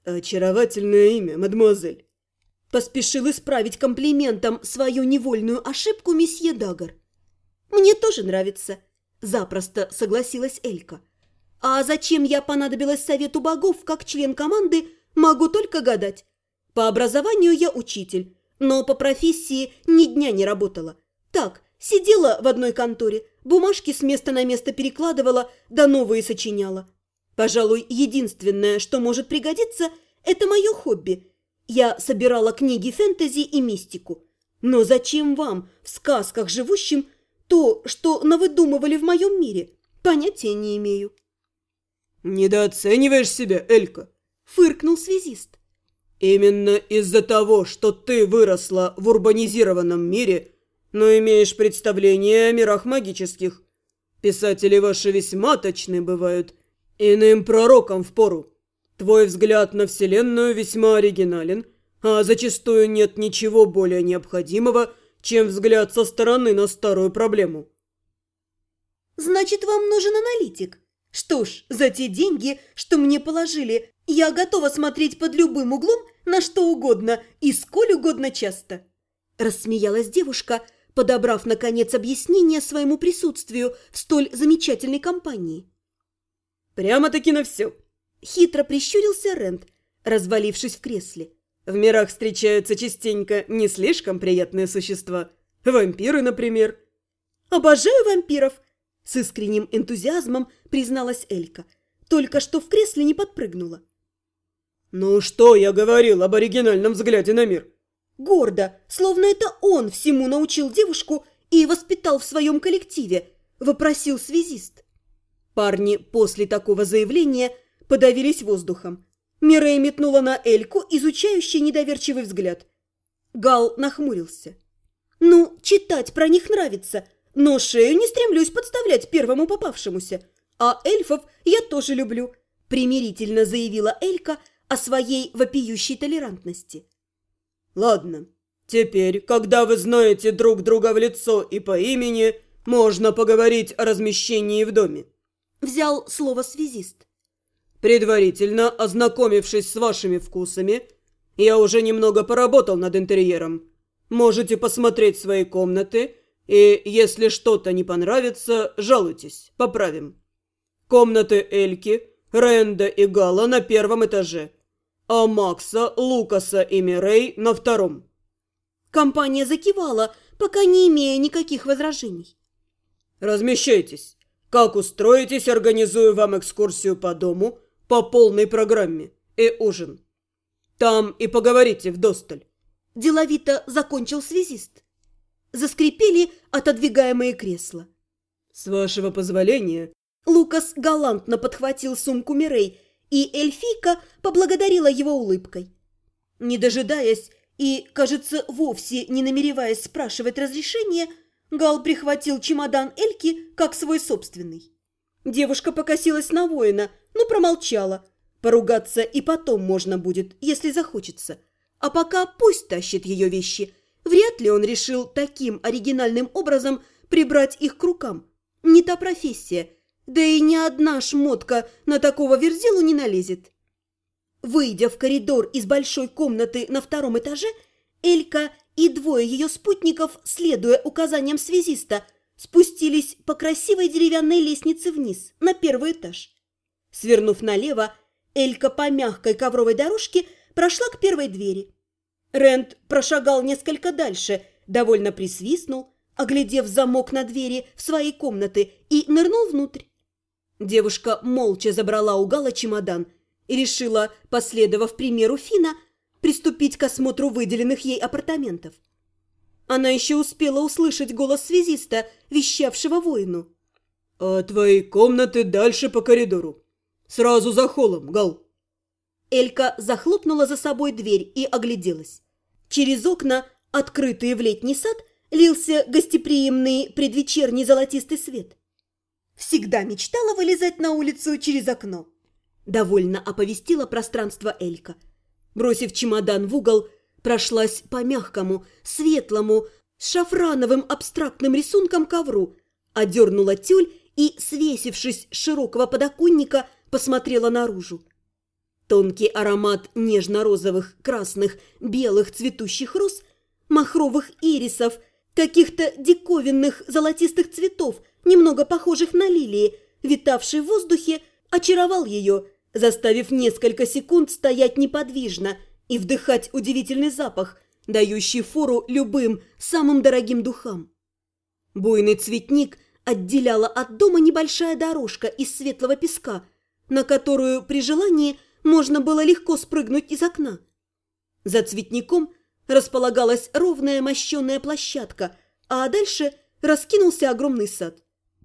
«Очаровательное имя, мадемуазель!» Поспешил исправить комплиментом свою невольную ошибку месье Дагар. «Мне тоже нравится», – запросто согласилась Элька. «А зачем я понадобилась совету богов как член команды, могу только гадать. По образованию я учитель, но по профессии ни дня не работала. Так, сидела в одной конторе, бумажки с места на место перекладывала, да новые сочиняла. Пожалуй, единственное, что может пригодиться, это мое хобби. Я собирала книги фэнтези и мистику. Но зачем вам, в сказках живущим, то, что навыдумывали в моем мире? Понятия не имею». «Недооцениваешь себя, Элька», – фыркнул связист. «Именно из-за того, что ты выросла в урбанизированном мире, но имеешь представление о мирах магических. Писатели ваши весьма точны бывают, иным пророкам впору. Твой взгляд на Вселенную весьма оригинален, а зачастую нет ничего более необходимого, чем взгляд со стороны на старую проблему». «Значит, вам нужен аналитик? Что ж, за те деньги, что мне положили, я готова смотреть под любым углом на что угодно и сколь угодно часто». Рассмеялась девушка, подобрав, наконец, объяснение своему присутствию в столь замечательной компании. «Прямо-таки на все», – хитро прищурился Рэнд, развалившись в кресле. «В мирах встречаются частенько не слишком приятные существа. Вампиры, например». «Обожаю вампиров!» – с искренним энтузиазмом призналась Элька. Только что в кресле не подпрыгнула. «Ну что я говорил об оригинальном взгляде на мир?» Гордо, словно это он всему научил девушку и воспитал в своем коллективе, вопросил связист. Парни после такого заявления подавились воздухом. Мирей метнула на Эльку изучающий недоверчивый взгляд. Гал нахмурился. «Ну, читать про них нравится, но шею не стремлюсь подставлять первому попавшемуся. А эльфов я тоже люблю», – примирительно заявила Элька о своей вопиющей толерантности. «Ладно, теперь, когда вы знаете друг друга в лицо и по имени, можно поговорить о размещении в доме», – взял слово связист. «Предварительно ознакомившись с вашими вкусами, я уже немного поработал над интерьером. Можете посмотреть свои комнаты, и если что-то не понравится, жалуйтесь, поправим. Комнаты Эльки, Рэнда и Гала на первом этаже, а Макса, Лукаса и Мирей на втором». Компания закивала, пока не имея никаких возражений. «Размещайтесь. Как устроитесь, организую вам экскурсию по дому по полной программе и ужин. Там и поговорите вдосталь». Деловито закончил связист. Заскрипели отодвигаемые кресла. «С вашего позволения...» Лукас галантно подхватил сумку Мирей, и эльфийка поблагодарила его улыбкой. Не дожидаясь и, кажется, вовсе не намереваясь спрашивать разрешения, Гал прихватил чемодан Эльки как свой собственный. Девушка покосилась на воина, но промолчала. Поругаться и потом можно будет, если захочется. А пока пусть тащит ее вещи. Вряд ли он решил таким оригинальным образом прибрать их к рукам. Не та профессия. Да и ни одна шмотка на такого верзилу не налезет. Выйдя в коридор из большой комнаты на втором этаже, Элька и двое ее спутников, следуя указаниям связиста, спустились по красивой деревянной лестнице вниз, на первый этаж. Свернув налево, Элька по мягкой ковровой дорожке прошла к первой двери. Рэнд прошагал несколько дальше, довольно присвистнул, оглядев замок на двери в своей комнаты, и нырнул внутрь. Девушка молча забрала у Гала чемодан и решила, последовав примеру Фина, приступить к осмотру выделенных ей апартаментов. Она еще успела услышать голос связиста, вещавшего воину. «А твои комнаты дальше по коридору. Сразу за холлом, Гал». Элька захлопнула за собой дверь и огляделась. Через окна, открытые в летний сад, лился гостеприимный предвечерний золотистый свет. «Всегда мечтала вылезать на улицу через окно», – довольно оповестила пространство Элька. Бросив чемодан в угол, прошлась по мягкому, светлому, с шафрановым абстрактным рисунком ковру, одернула тюль и, свесившись с широкого подоконника, посмотрела наружу. Тонкий аромат нежно-розовых, красных, белых цветущих роз, махровых ирисов, каких-то диковинных золотистых цветов, немного похожих на лилии, витавший в воздухе, очаровал ее, заставив несколько секунд стоять неподвижно и вдыхать удивительный запах, дающий фору любым самым дорогим духам. Буйный цветник отделяла от дома небольшая дорожка из светлого песка, на которую при желании можно было легко спрыгнуть из окна. За цветником располагалась ровная мощеная площадка, а дальше раскинулся огромный сад.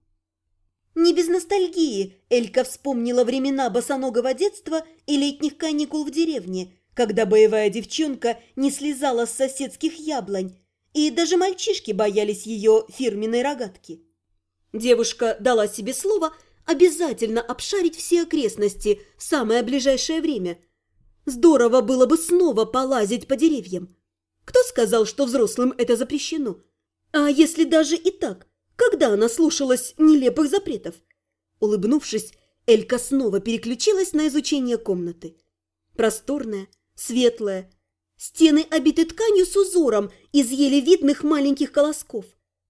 Не без ностальгии Элька вспомнила времена босоногого детства и летних каникул в деревне, когда боевая девчонка не слезала с соседских яблонь, и даже мальчишки боялись ее фирменной рогатки. Девушка дала себе слово обязательно обшарить все окрестности в самое ближайшее время. Здорово было бы снова полазить по деревьям. Кто сказал, что взрослым это запрещено? А если даже и так, когда она слушалась нелепых запретов? Улыбнувшись, Элька снова переключилась на изучение комнаты. Просторная, светлая, стены обиты тканью с узором из еле видных маленьких колосков.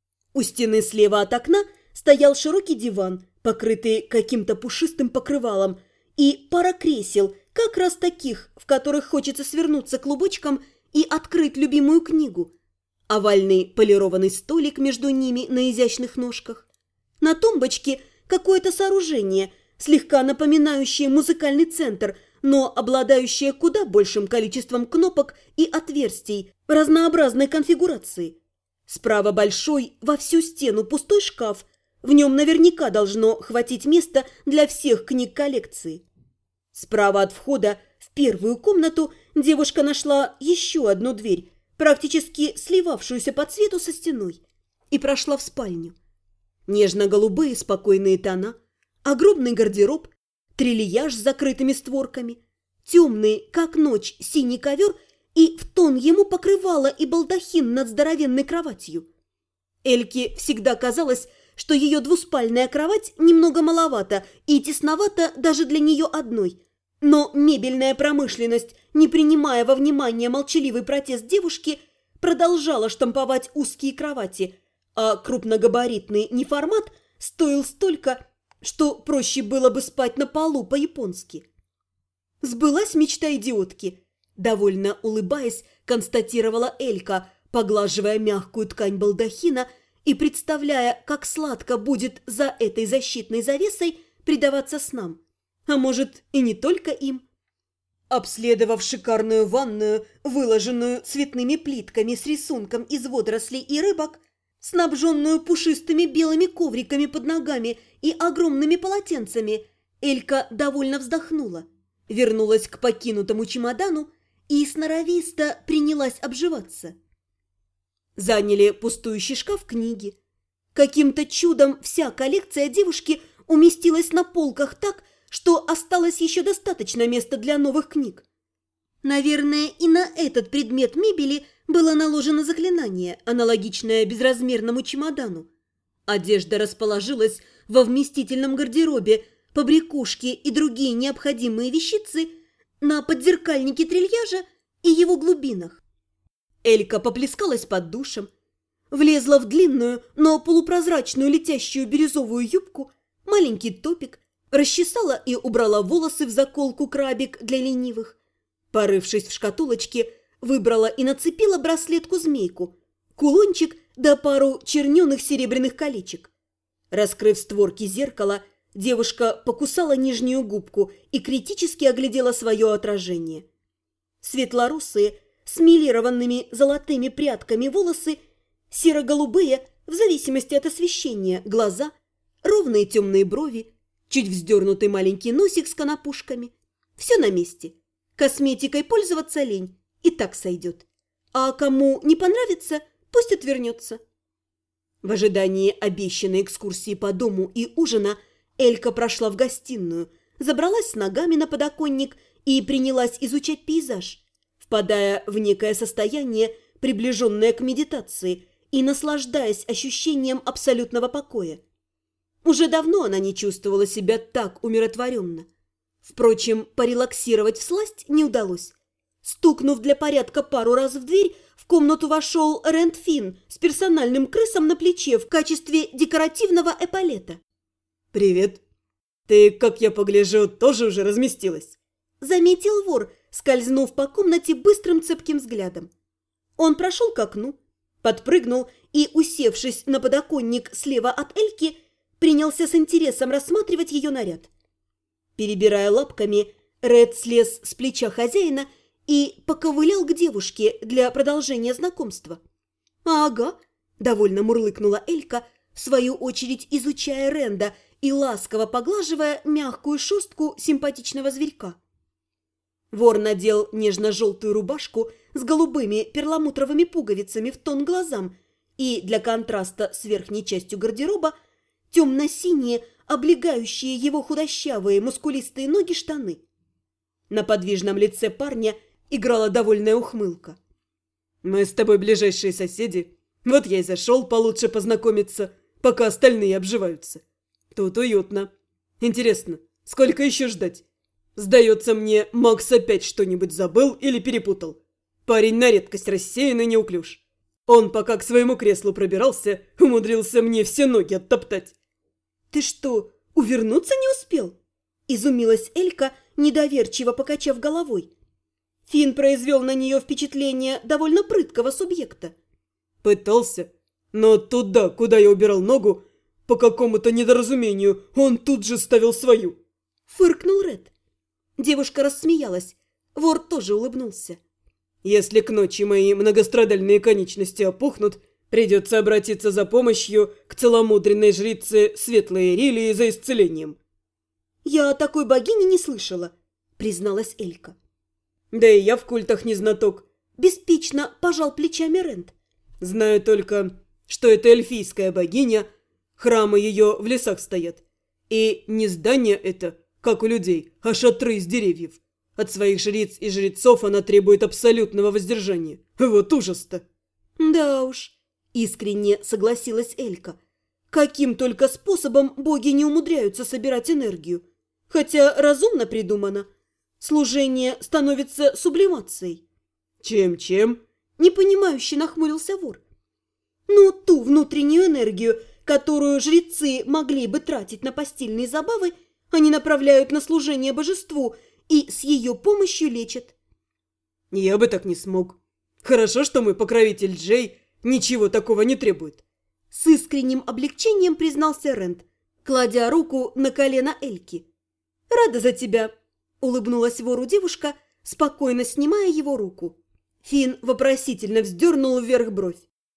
У стены слева от окна стоял широкий диван, покрытый каким-то пушистым покрывалом, и пара кресел, как раз таких, в которых хочется свернуться клубочком и открыть любимую книгу. Овальный полированный столик между ними на изящных ножках. На тумбочке какое-то сооружение, слегка напоминающее музыкальный центр, но обладающее куда большим количеством кнопок и отверстий разнообразной конфигурации. Справа большой во всю стену пустой шкаф. В нем наверняка должно хватить места для всех книг коллекции. Справа от входа в первую комнату девушка нашла еще одну дверь, практически сливавшуюся по цвету со стеной, и прошла в спальню. Нежно-голубые спокойные тона, огромный гардероб, трильяж с закрытыми створками, темный, как ночь, синий ковер и в тон ему покрывало и балдахин над здоровенной кроватью. Эльке всегда казалось, что ее двуспальная кровать немного маловата и тесновата даже для нее одной. Но мебельная промышленность, не принимая во внимание молчаливый протест девушки, продолжала штамповать узкие кровати, а крупногабаритный неформат стоил столько, что проще было бы спать на полу по-японски. Сбылась мечта идиотки. Довольно улыбаясь, констатировала Элька, поглаживая мягкую ткань балдахина и представляя, как сладко будет за этой защитной завесой предаваться снам. А может, и не только им. Обследовав шикарную ванную, выложенную цветными плитками с рисунком из водорослей и рыбок, снабженную пушистыми белыми ковриками под ногами и огромными полотенцами, Элька довольно вздохнула, вернулась к покинутому чемодану и сноровисто принялась обживаться. Заняли пустующий шкаф книги. Каким-то чудом вся коллекция девушки уместилась на полках так, что осталось еще достаточно места для новых книг. Наверное, и на этот предмет мебели было наложено заклинание, аналогичное безразмерному чемодану. Одежда расположилась во вместительном гардеробе, побрякушки и другие необходимые вещицы на подзеркальнике трильяжа и его глубинах. Элька поплескалась под душем, влезла в длинную, но полупрозрачную летящую бирюзовую юбку, маленький топик, расчесала и убрала волосы в заколку-крабик для ленивых. Порывшись в шкатулочке, выбрала и нацепила браслетку-змейку, кулончик да пару черненых серебряных колечек. Раскрыв створки зеркала, девушка покусала нижнюю губку и критически оглядела свое отражение. Светлорусые, с милированными золотыми прядками волосы, серо-голубые, в зависимости от освещения, глаза, ровные темные брови, чуть вздернутый маленький носик с конопушками. Все на месте. Косметикой пользоваться лень, и так сойдет. А кому не понравится, пусть отвернется. В ожидании обещанной экскурсии по дому и ужина Элька прошла в гостиную, забралась с ногами на подоконник и принялась изучать пейзаж, впадая в некое состояние, приближенное к медитации, и наслаждаясь ощущением абсолютного покоя. Уже давно она не чувствовала себя так умиротворенно. Впрочем, порелаксировать всласть не удалось. Стукнув для порядка пару раз в дверь, в комнату вошел Рэнд Финн с персональным крысом на плече в качестве декоративного эполета. «Привет. Ты, как я погляжу, тоже уже разместилась?» Заметил вор, скользнув по комнате быстрым цепким взглядом. Он прошел к окну, подпрыгнул и, усевшись на подоконник слева от Эльки, принялся с интересом рассматривать ее наряд. Перебирая лапками, Ред слез с плеча хозяина и поковылял к девушке для продолжения знакомства. «Ага», – довольно мурлыкнула Элька, в свою очередь изучая Ренда и ласково поглаживая мягкую шерстку симпатичного зверька. Вор надел нежно-желтую рубашку с голубыми перламутровыми пуговицами в тон глазам и для контраста с верхней частью гардероба темно-синие, облегающие его худощавые мускулистые ноги штаны. На подвижном лице парня играла довольная ухмылка. «Мы с тобой ближайшие соседи. Вот я и зашел получше познакомиться, пока остальные обживаются. Тут уютно. Интересно, сколько еще ждать? Сдается мне, Макс опять что-нибудь забыл или перепутал. Парень на редкость рассеян и неуклюж. Он, пока к своему креслу пробирался, умудрился мне все ноги оттоптать». «Ты что, увернуться не успел?» – изумилась Элька, недоверчиво покачав головой. Финн произвел на нее впечатление довольно прыткого субъекта. «Пытался, но туда, куда я убирал ногу, по какому-то недоразумению, он тут же ставил свою». Фыркнул Ред. Девушка рассмеялась. Вор тоже улыбнулся. «Если к ночи мои многострадальные конечности опухнут, придется обратиться за помощью к целомудренной жрице Светлой Ирилии за исцелением». «Я о такой богине не слышала», — призналась Элька. «Да и я в культах не знаток», — беспечно пожал плечами Рэнд. «Знаю только, что это эльфийская богиня, храмы ее в лесах стоят. И не здание это, как у людей, а шатры из деревьев. От своих жриц и жрецов она требует абсолютного воздержания. Вот ужас-то!» «Да уж», — искренне согласилась Элька. «Каким только способом боги не умудряются собирать энергию. Хотя разумно придумано. Служение становится сублимацией». «Чем-чем?» — непонимающе нахмурился вор. «Ну, ту внутреннюю энергию, которую жрецы могли бы тратить на постельные забавы, они направляют на служение божеству и с ее помощью лечат». «Я бы так не смог. Хорошо, что мой покровитель Джей ничего такого не требует». С искренним облегчением признался Рэнд, кладя руку на колено Эльки. «Рада за тебя», — улыбнулась вору девушка, спокойно снимая его руку. Финн вопросительно вздернул вверх бровь.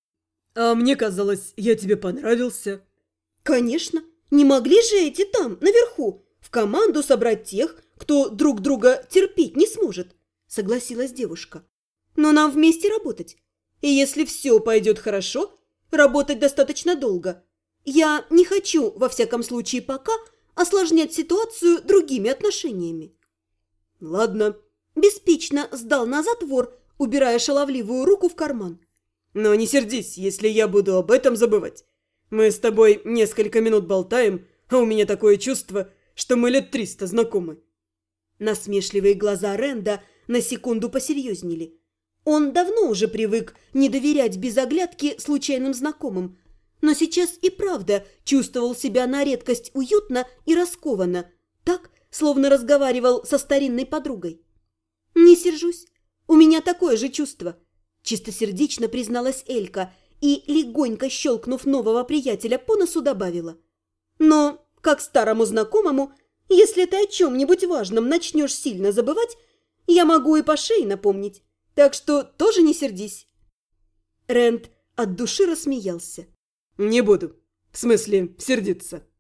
«А мне казалось, я тебе понравился». «Конечно, не могли же эти там, наверху, в команду собрать тех, кто друг друга терпеть не сможет», — согласилась девушка. «Но нам вместе работать. И если все пойдет хорошо, работать достаточно долго. Я не хочу, во всяком случае пока, осложнять ситуацию другими отношениями». «Ладно», – беспечно сдал назад вор, убирая шаловливую руку в карман. «Но не сердись, если я буду об этом забывать. Мы с тобой несколько минут болтаем, а у меня такое чувство, что мы лет 300 знакомы». Насмешливые глаза Ренда на секунду посерьезнели. Он давно уже привык не доверять без оглядки случайным знакомым, но сейчас и правда чувствовал себя на редкость уютно и раскованно, так, словно разговаривал со старинной подругой. «Не сержусь, у меня такое же чувство», – чистосердечно призналась Элька и, легонько щелкнув нового приятеля по носу, добавила. «Но, как старому знакомому, если ты о чем-нибудь важном начнешь сильно забывать, я могу и по шее напомнить. Так что тоже не сердись». Рэнд от души рассмеялся. «Не буду. В смысле, сердиться».